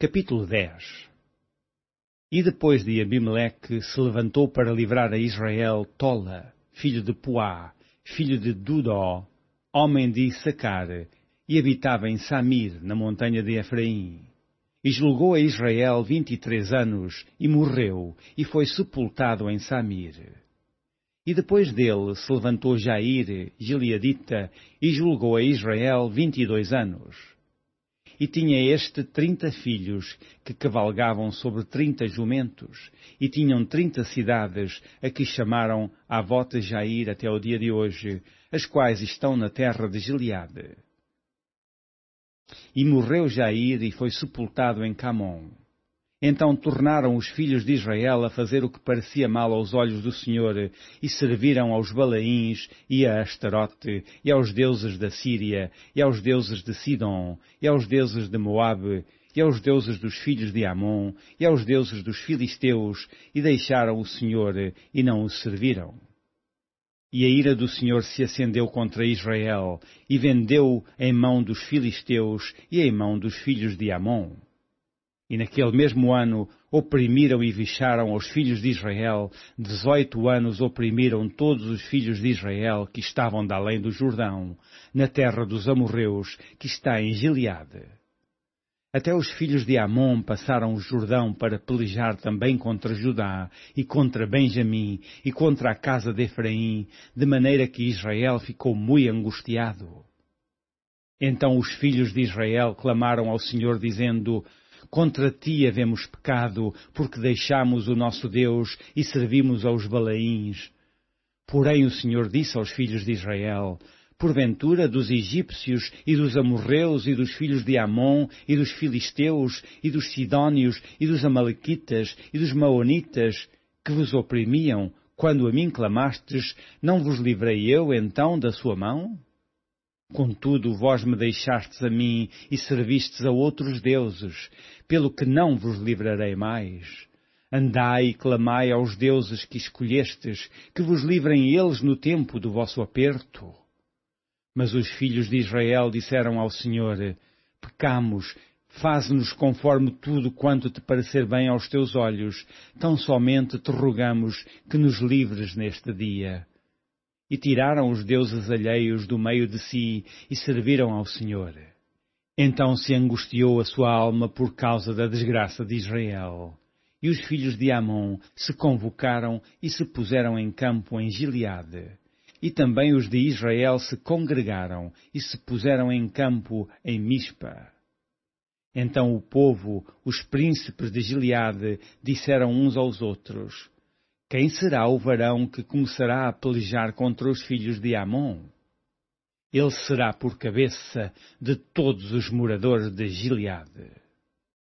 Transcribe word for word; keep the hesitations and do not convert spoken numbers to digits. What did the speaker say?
Capítulo dez. E depois de Abimeleque se levantou para livrar a Israel Tola, filho de Puá, filho de Dudó, homem de Issacar, e habitava em Samir, na montanha de Efraim. E julgou a Israel vinte e três anos, e morreu, e foi sepultado em Samir. E depois dele se levantou Jair, gileadita, e julgou a Israel vinte e dois anos. E tinha este trinta filhos, que cavalgavam sobre trinta jumentos, e tinham trinta cidades, a que chamaram Avot Jair até o dia de hoje, as quais estão na terra de Gileade. E morreu Jair e foi sepultado em Camom. Então tornaram os filhos de Israel a fazer o que parecia mal aos olhos do Senhor, e serviram aos Balaíns, e a Astarote, e aos deuses da Síria, e aos deuses de Sidom, e aos deuses de Moabe, e aos deuses dos filhos de Amon, e aos deuses dos filisteus, e deixaram o Senhor, e não o serviram. E a ira do Senhor se acendeu contra Israel, e vendeu em mão dos filisteus e em mão dos filhos de Amon. E naquele mesmo ano oprimiram e vexaram aos filhos de Israel, dezoito anos oprimiram todos os filhos de Israel que estavam da além do Jordão, na terra dos amorreus, que está em Gileade. Até os filhos de Amon passaram o Jordão para pelejar também contra Judá, e contra Benjamim, e contra a casa de Efraim, de maneira que Israel ficou muito angustiado. Então os filhos de Israel clamaram ao Senhor, dizendo: Contra ti havemos pecado, porque deixamos o nosso Deus e servimos aos Balaíns. Porém o Senhor disse aos filhos de Israel: Porventura dos egípcios e dos amorreus e dos filhos de Amon e dos filisteus e dos sidônios e dos amalequitas e dos maonitas que vos oprimiam, quando a mim clamastes, não vos livrei eu então da sua mão? Contudo, vós me deixastes a mim e servistes a outros deuses, pelo que não vos livrarei mais. Andai e clamai aos deuses que escolhestes, que vos livrem eles no tempo do vosso aperto. Mas os filhos de Israel disseram ao Senhor: Pecamos, faze-nos conforme tudo quanto te parecer bem aos teus olhos, tão somente te rogamos que nos livres neste dia. E tiraram os deuses alheios do meio de si e serviram ao Senhor. Então se angustiou a sua alma por causa da desgraça de Israel. E os filhos de Amon se convocaram e se puseram em campo em Gileade. E também os de Israel se congregaram e se puseram em campo em Mispa. Então o povo, os príncipes de Gileade, disseram uns aos outros: Quem será o varão que começará a pelejar contra os filhos de Amon? Ele será por cabeça de todos os moradores de Gileade.